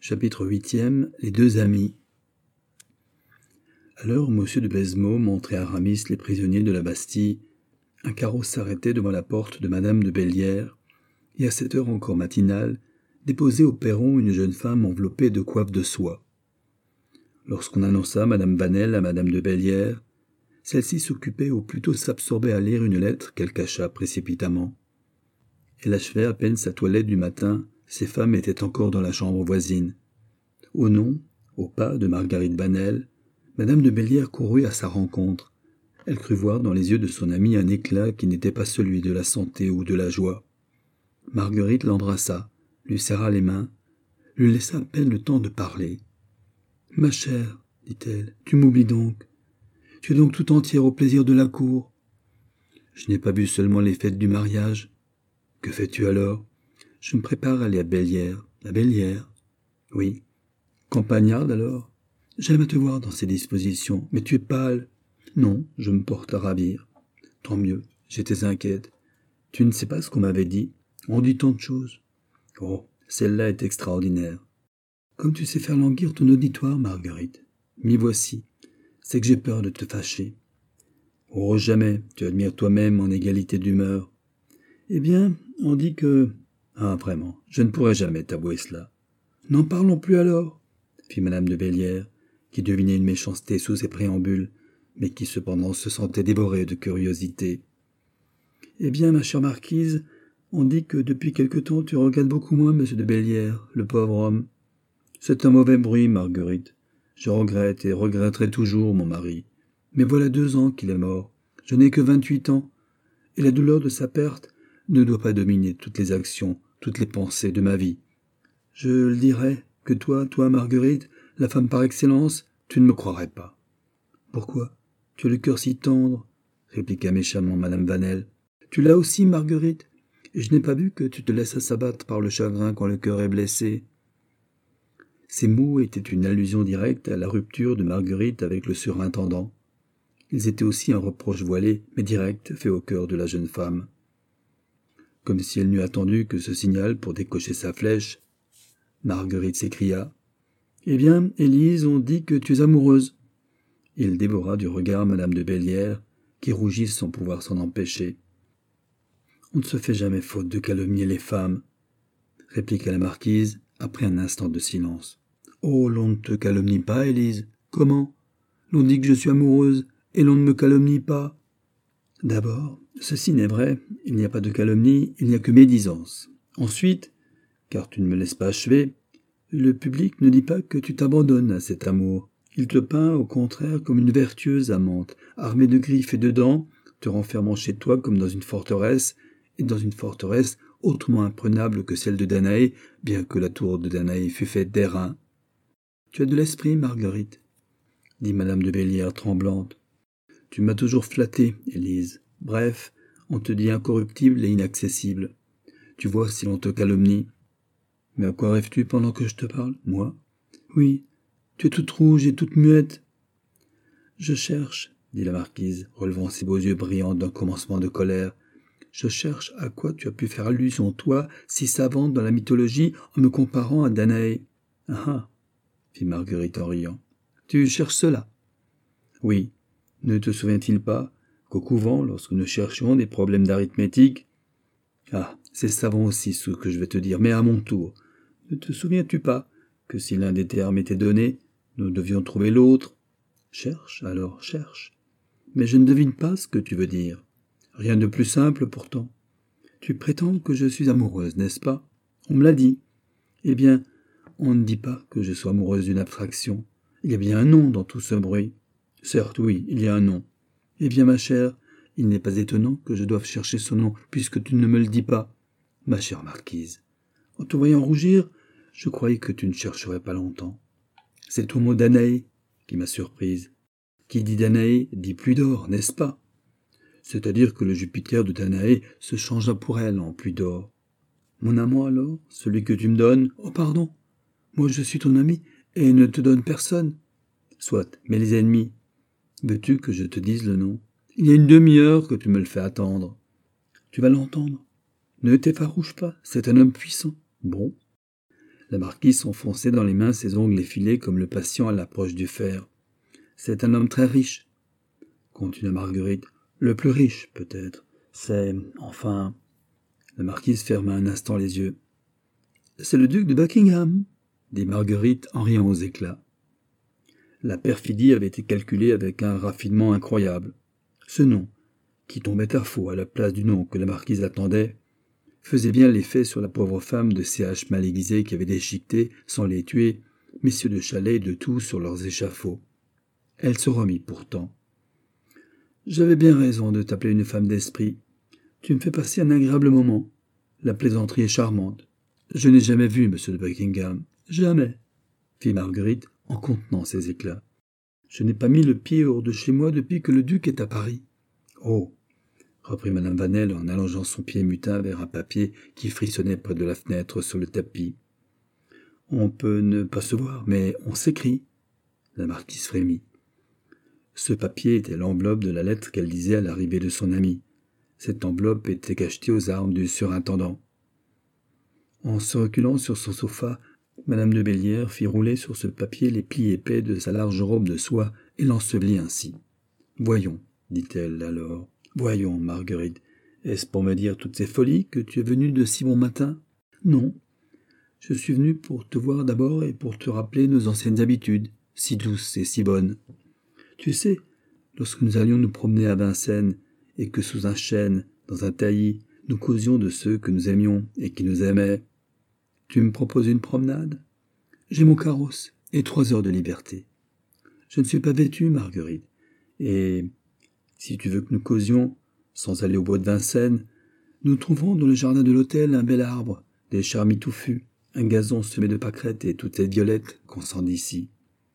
Chapitre 8e. Les deux amis. À l'heure où M. de Baisemeaux montrait à Aramis les prisonniers de la Bastille, un carrosse s'arrêtait devant la porte de Madame de Bellière, et à cette heure encore matinale, déposait au perron une jeune femme enveloppée de coiffes de soie. Lorsqu'on annonça Madame Vanel à Madame de Bellière, celle-ci s'occupait ou plutôt s'absorbait à lire une lettre qu'elle cacha précipitamment. Elle achevait à peine sa toilette du matin, ses femmes étaient encore dans la chambre voisine. Au nom, au pas de Marguerite Vanel, Madame de Bellière courut à sa rencontre. Elle crut voir dans les yeux de son amie un éclat qui n'était pas celui de la santé ou de la joie. Marguerite l'embrassa, lui serra les mains, lui laissa à peine le temps de parler. « Ma chère, dit-elle, tu m'oublies donc. Tu es donc tout entière au plaisir de la cour. Je n'ai pas vu seulement les fêtes du mariage. Que fais-tu alors? Je me prépare à aller à Bellière. À Bellière? Oui. Campagnarde alors? J'aime à te voir dans ces dispositions, mais tu es pâle. Non, je me porte à ravir. Tant mieux, j'étais inquiète. Tu ne sais pas ce qu'on m'avait dit. On dit tant de choses. Oh, celle-là est extraordinaire. Comme tu sais faire languir ton auditoire, Marguerite. M'y voici. C'est que j'ai peur de te fâcher. Oh, jamais, tu admires toi-même mon égalité d'humeur. Eh bien, on dit que... Ah, vraiment, je ne pourrai jamais t'avouer cela. N'en parlons plus alors, fit Madame de Bellière, qui devinait une méchanceté sous ses préambules, mais qui cependant se sentait dévorée de curiosité. Eh bien, ma chère marquise, on dit que depuis quelque temps tu regrettes beaucoup moins M. de Bellière, le pauvre homme. C'est un mauvais bruit, Marguerite. Je regrette et regretterai toujours mon mari. Mais voilà 2 ans qu'il est mort. Je n'ai que 28 ans, et la douleur de sa perte ne doit pas dominer toutes les actions, toutes les pensées de ma vie. Je le dirais que toi, Marguerite, la femme par excellence, tu ne me croirais pas. Pourquoi? Tu as le cœur si tendre, répliqua méchamment Madame Vanel. Tu l'as aussi, Marguerite, et je n'ai pas vu que tu te laissasses abattre par le chagrin quand le cœur est blessé. Ces mots étaient une allusion directe à la rupture de Marguerite avec le surintendant. Ils étaient aussi un reproche voilé, mais direct, fait au cœur de la jeune femme. Comme si elle n'eût attendu que ce signal pour décocher sa flèche, Marguerite s'écria. « Eh bien, Élise, on dit que tu es amoureuse. » Il dévora du regard Madame de Bellière, qui rougit sans pouvoir s'en empêcher. « On ne se fait jamais faute de calomnier les femmes, » répliqua la marquise, après un instant de silence. « Oh, l'on ne te calomnie pas, Élise. Comment? L'on dit que je suis amoureuse, et l'on ne me calomnie pas. » D'abord, ceci n'est vrai, il n'y a pas de calomnie, il n'y a que médisance. Ensuite, car tu ne me laisses pas achever, le public ne dit pas que tu t'abandonnes à cet amour. Il te peint, au contraire, comme une vertueuse amante, armée de griffes et de dents, te renfermant chez toi comme dans une forteresse, et dans une forteresse autrement imprenable que celle de Danaé, bien que la tour de Danaé fût faite d'airain. « Tu as de l'esprit, Marguerite, » dit Madame de Bellière tremblante. « Tu m'as toujours flattée, Élise. Bref, on te dit incorruptible et inaccessible. Tu vois si l'on te calomnie. Mais à quoi rêves-tu pendant que je te parle, moi? Oui, tu es toute rouge et toute muette. Je cherche, dit la marquise, relevant ses beaux yeux brillants d'un commencement de colère. Je cherche à quoi tu as pu faire allusion, toi, si savante dans la mythologie, en me comparant à Danaé. Ah ah, fit Marguerite en riant. Tu cherches cela? Oui. Ne te souvient-il pas qu'au couvent, lorsque nous cherchions des problèmes d'arithmétique... Ah, c'est savant aussi ce que je vais te dire, mais à mon tour. Ne te souviens-tu pas que si l'un des termes était donné, nous devions trouver l'autre? Cherche, alors, cherche. Mais je ne devine pas ce que tu veux dire. Rien de plus simple pourtant. Tu prétends que je suis amoureuse, n'est-ce pas? On me l'a dit. Eh bien, on ne dit pas que je sois amoureuse d'une abstraction. Il y a bien un nom dans tout ce bruit. Certes, oui, il y a un nom. Eh bien, ma chère, il n'est pas étonnant que je doive chercher ce nom, puisque tu ne me le dis pas. Ma chère marquise, en te voyant rougir, je croyais que tu ne chercherais pas longtemps. C'est ton mot Danaé qui m'a surprise. Qui dit Danaé dit pluie d'or, n'est-ce pas? C'est-à-dire que le Jupiter de Danaé se changea pour elle en pluie d'or. Mon amant alors, celui que tu me donnes, oh pardon, moi je suis ton ami et ne te donne personne. Soit, mais les ennemis. Veux-tu que je te dise le nom? Il y a une demi-heure que tu me le fais attendre. Tu vas l'entendre. Ne t'effarouche pas, c'est un homme puissant. Bon. La marquise s'enfonçait dans les mains ses ongles effilés comme le patient à l'approche du fer. « C'est un homme très riche, » continua Marguerite. « Le plus riche, peut-être. C'est... enfin... » La marquise ferma un instant les yeux. « C'est le duc de Buckingham, » dit Marguerite en riant aux éclats. La perfidie avait été calculée avec un raffinement incroyable. Ce nom, qui tombait à faux à la place du nom que la marquise attendait, faisait bien l'effet sur la pauvre femme de ces haches mal aiguisées qui avaient déchiqueté, sans les tuer, messieurs de Chalais et de Tours sur leurs échafauds. Elle se remit pourtant. « J'avais bien raison de t'appeler une femme d'esprit. Tu me fais passer un agréable moment. La plaisanterie est charmante. Je n'ai jamais vu monsieur de Buckingham. Jamais, » fit Marguerite en contenant ses éclats. « Je n'ai pas mis le pied hors de chez moi depuis que le duc est à Paris. »« Oh !» reprit madame Vanel en allongeant son pied mutin vers un papier qui frissonnait près de la fenêtre sur le tapis. « On peut ne pas se voir, mais on s'écrit. » La marquise frémit. Ce papier était l'enveloppe de la lettre qu'elle lisait à l'arrivée de son ami. Cette enveloppe était cachetée aux armes du surintendant. En se reculant sur son sofa, madame de Bellière fit rouler sur ce papier les plis épais de sa large robe de soie et l'ensevelit ainsi. « Voyons, dit-elle alors. Voyons, Marguerite, est-ce pour me dire toutes ces folies que tu es venue de si bon matin ? Non. Je suis venue pour te voir d'abord et pour te rappeler nos anciennes habitudes, si douces et si bonnes. Tu sais, lorsque nous allions nous promener à Vincennes et que sous un chêne, dans un taillis, nous causions de ceux que nous aimions et qui nous aimaient. Tu me proposes une promenade ? J'ai mon carrosse et 3 heures de liberté. Je ne suis pas vêtue, Marguerite, et si tu veux que nous causions, sans aller au bois de Vincennes, nous trouverons dans le jardin de l'hôtel un bel arbre, des charmilles touffus, un gazon semé de pâquerettes et toutes les violettes qu'on sent d'ici.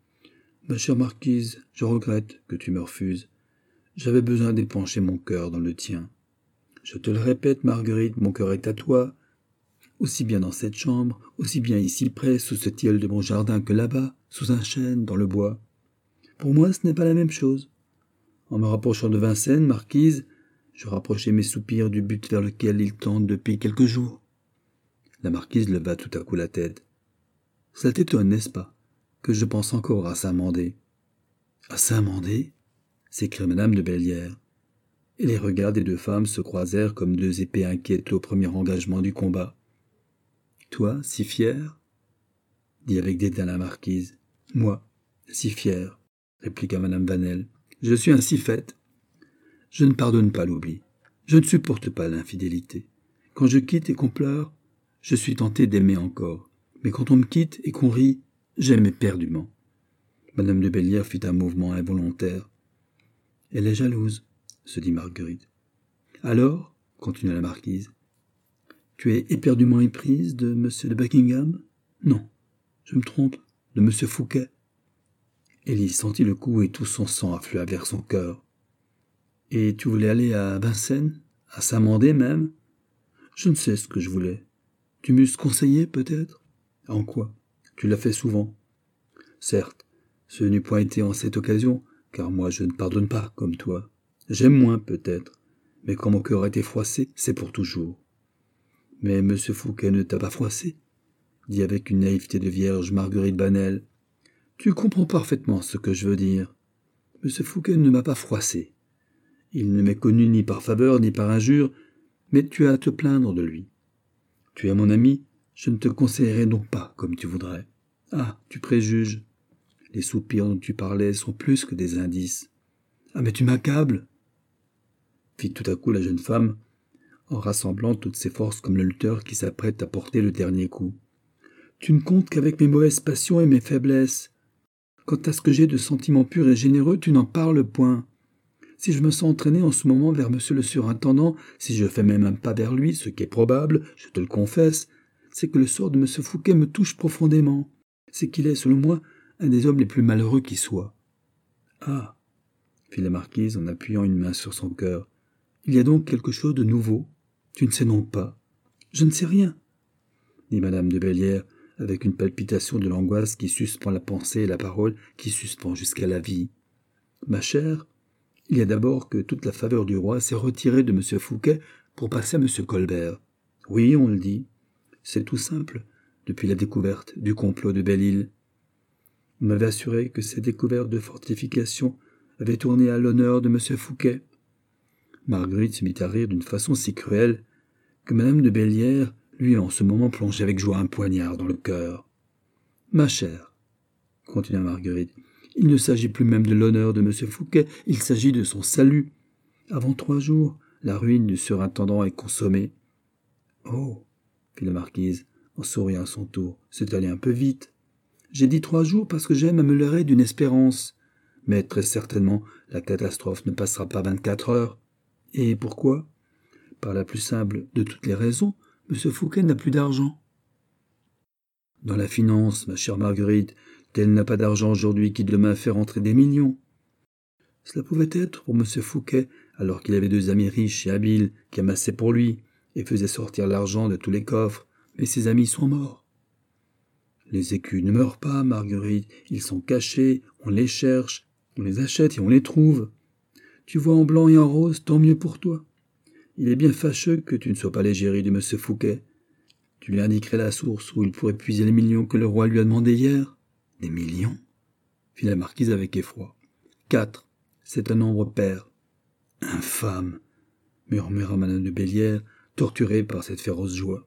Ma chère marquise, je regrette que tu me refuses. J'avais besoin d'épancher mon cœur dans le tien. Je te le répète, Marguerite, mon cœur est à toi, aussi bien dans cette chambre, aussi bien ici près, sous ce tilleul de mon jardin, que là-bas, sous un chêne, dans le bois. Pour moi, ce n'est pas la même chose. En me rapprochant de Vincennes, marquise, je rapprochais mes soupirs du but vers lequel ils tendent depuis quelques jours. » La marquise leva tout à coup la tête. « Ça t'étonne, n'est-ce pas, que je pense encore à Saint-Mandé. »« À Saint-Mandé » s'écria madame de Bellière. Et les regards des 2 femmes se croisèrent comme 2 épées inquiètes au premier engagement du combat. « Toi, si fière ?» dit avec dédain la marquise. « Moi, si fière, » répliqua madame Vanel. « Je suis ainsi faite. Je ne pardonne pas l'oubli. Je ne supporte pas l'infidélité. Quand je quitte et qu'on pleure, je suis tentée d'aimer encore. Mais quand on me quitte et qu'on rit, j'aime éperdument. » Madame de Bellière fit un mouvement involontaire. « Elle est jalouse, » se dit Marguerite. « Alors, » continua la marquise, « tu es éperdument éprise de M. de Buckingham ? Non, je me trompe, de M. Fouquet. » Elle y sentit le coup et tout son sang afflua vers son cœur. « Et tu voulais aller à Vincennes, à Saint-Mandé même ? » ?»« Je ne sais ce que je voulais. Tu m'eusses conseillé, peut-être ? » ?»« En quoi ? Tu l'as fait souvent. »« Certes, ce n'eût point été en cette occasion, car moi je ne pardonne pas, comme toi. J'aime moins, peut-être, mais quand mon cœur a été froissé, c'est pour toujours. »« Mais M. Fouquet ne t'a pas froissé ?» dit avec une naïveté de vierge Marguerite Vanel. « Tu comprends parfaitement ce que je veux dire. M. Fouquet ne m'a pas froissé. Il ne m'est connu ni par faveur ni par injure, mais tu as à te plaindre de lui. Tu es mon ami, je ne te conseillerai donc pas comme tu voudrais. Ah, tu préjuges. Les soupirs dont tu parlais sont plus que des indices. Ah, mais tu m'accables !» fit tout à coup la jeune femme, en rassemblant toutes ses forces comme le lutteur qui s'apprête à porter le dernier coup. « Tu ne comptes qu'avec mes mauvaises passions et mes faiblesses. Quant à ce que j'ai de sentiments purs et généreux, tu n'en parles point. Si je me sens entraîné en ce moment vers monsieur le surintendant, si je fais même un pas vers lui, ce qui est probable, je te le confesse, c'est que le sort de M. Fouquet me touche profondément. C'est qu'il est, selon moi, un des hommes les plus malheureux qui soient. »« Ah !» fit la marquise en appuyant une main sur son cœur. « Il y a donc quelque chose de nouveau. Tu ne sais donc pas. »« Je ne sais rien, » dit madame de Bellière, avec une palpitation de l'angoisse qui suspend la pensée et la parole qui suspend jusqu'à la vie. « Ma chère, il y a d'abord que toute la faveur du roi s'est retirée de M. Fouquet pour passer à M. Colbert. Oui, on le dit. C'est tout simple. depuis la découverte du complot de Belle-Île. On m'avait assuré que ces découvertes de fortifications avaient tourné à l'honneur de M. Fouquet. Marguerite se mit à rire d'une façon si cruelle que Madame de Bellière lui en ce moment plongeait avec joie un poignard dans le cœur. « Ma chère, continua Marguerite, il ne s'agit plus même de l'honneur de M. Fouquet, il s'agit de son salut. Avant 3 jours, la ruine du surintendant est consommée. »« Oh !» fit la marquise, en souriant à son tour, « c'est allé un peu vite. J'ai dit 3 jours parce que j'aime à me leurrer d'une espérance. Mais très certainement, la catastrophe ne passera pas 24 heures. Et pourquoi ? Par la plus simple de toutes les raisons, M. Fouquet n'a plus d'argent. » « Dans la finance, ma chère Marguerite, tel n'a pas d'argent aujourd'hui qui demain fait rentrer des millions. Cela pouvait être pour M. Fouquet, alors qu'il avait 2 amis riches et habiles qui amassaient pour lui et faisaient sortir l'argent de tous les coffres, mais ses amis sont morts. Les écus ne meurent pas, Marguerite, ils sont cachés, on les cherche, on les achète et on les trouve. Tu vois en blanc et en rose, tant mieux pour toi. Il est bien fâcheux que tu ne sois pas l'égérie de M. Fouquet. Tu lui indiquerais la source où il pourrait puiser les millions que le roi lui a demandés hier. »« Des millions ?» fit la marquise avec effroi. « 4, c'est un nombre pair. »« Infâme !» murmura Madame de Bellière, torturée par cette féroce joie.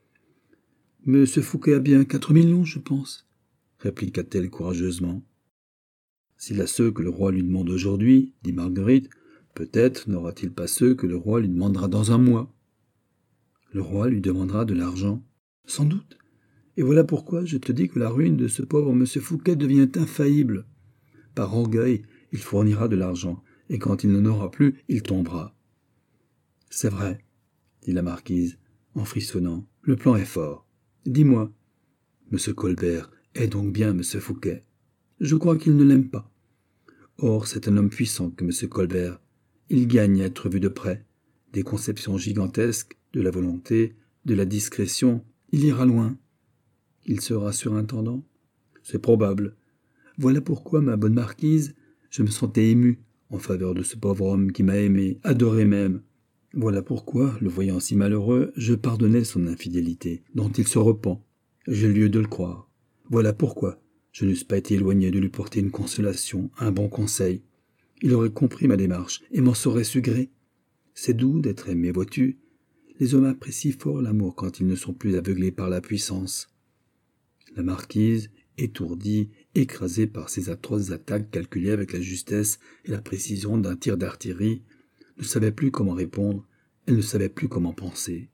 « M. Fouquet a bien 4 millions, je pense, » répliqua-t-elle courageusement. « S'il a ceux que le roi lui demande aujourd'hui, dit Marguerite, peut-être n'aura-t-il pas ceux que le roi lui demandera dans un mois. Le roi lui demandera de l'argent, sans doute. Et voilà pourquoi je te dis que la ruine de ce pauvre M. Fouquet devient infaillible. Par orgueil, il fournira de l'argent, et quand il n'en aura plus, il tombera. »« C'est vrai, dit la marquise, en frissonnant, le plan est fort. Dis-moi, M. Colbert est donc bien M. Fouquet. Je crois qu'il ne l'aime pas. Or, c'est un homme puissant que M. Colbert. Il gagne à être vu de près. Des conceptions gigantesques, de la volonté, de la discrétion, il ira loin. Il sera surintendant. C'est probable. Voilà pourquoi, ma bonne marquise, je me sentais ému en faveur de ce pauvre homme qui m'a aimé, adoré même. Voilà pourquoi, le voyant si malheureux, je pardonnais son infidélité, dont il se repent. J'ai lieu de le croire. Voilà pourquoi je n'eusse pas été éloigné de lui porter une consolation, un bon conseil. Il aurait compris ma démarche et m'en saurait su gré. C'est doux d'être aimé, vois-tu. Les hommes apprécient fort l'amour quand ils ne sont plus aveuglés par la puissance. La marquise, étourdie, écrasée par ces atroces attaques calculées avec la justesse et la précision d'un tir d'artillerie, ne savait plus comment répondre, elle ne savait plus comment penser.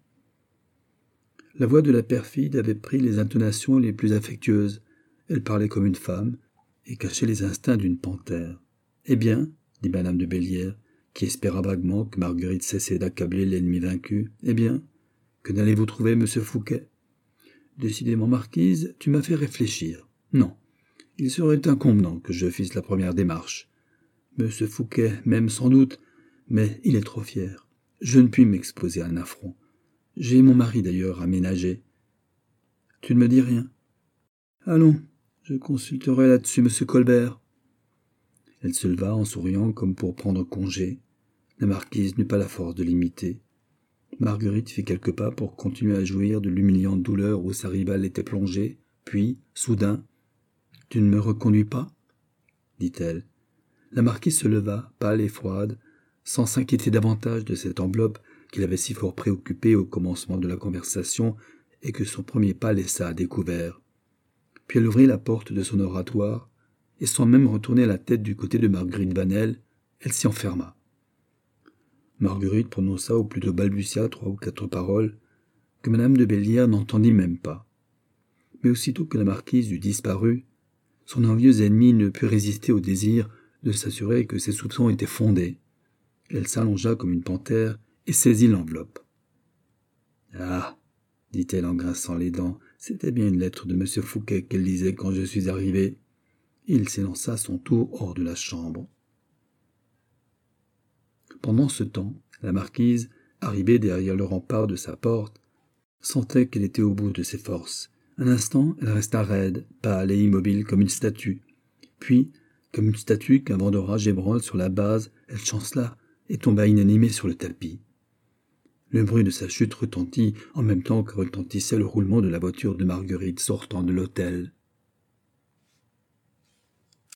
La voix de la perfide avait pris les intonations les plus affectueuses. Elle parlait comme une femme et cachait les instincts d'une panthère. « Eh bien, dit Madame de Bellière, qui espéra vaguement que Marguerite cessait d'accabler l'ennemi vaincu, « eh bien, que n'allez-vous trouver, M. Fouquet ?»« Décidément, marquise, tu m'as fait réfléchir. Non, il serait inconvenant que je fisse la première démarche. M. Fouquet m'aime sans doute, mais il est trop fier. Je ne puis m'exposer à un affront. J'ai mon mari d'ailleurs à ménager. Tu ne me dis rien. Allons, je consulterai là-dessus M. Colbert. » Elle se leva en souriant comme pour prendre congé. La marquise n'eut pas la force de l'imiter. Marguerite fit quelques pas pour continuer à jouir de l'humiliante douleur où sa rivale était plongée, puis, soudain, « Tu ne me reconduis pas ?» dit-elle. La marquise se leva, pâle et froide, sans s'inquiéter davantage de cette enveloppe qui l'avait si fort préoccupée au commencement de la conversation et que son premier pas laissa à découvert. Puis elle ouvrit la porte de son oratoire, et sans même retourner la tête du côté de Marguerite Vanel, elle s'y enferma. Marguerite prononça ou plutôt balbutia 3 ou 4 paroles que Madame de Bellière n'entendit même pas. Mais aussitôt que la marquise eut disparu, son envieux ennemi ne put résister au désir de s'assurer que ses soupçons étaient fondés. Elle s'allongea comme une panthère et saisit l'enveloppe. « Ah !» dit-elle en grinçant les dents, « c'était bien une lettre de M. Fouquet qu'elle lisait quand je suis arrivé. » Il s'élança à son tour hors de la chambre. Pendant ce temps, la marquise, arrivée derrière le rempart de sa porte, sentait qu'elle était au bout de ses forces. Un instant, elle resta raide, pâle et immobile comme une statue. Puis, comme une statue qu'un vent d'orage ébranle sur la base, elle chancela et tomba inanimée sur le tapis. Le bruit de sa chute retentit en même temps que retentissait le roulement de la voiture de Marguerite sortant de l'hôtel.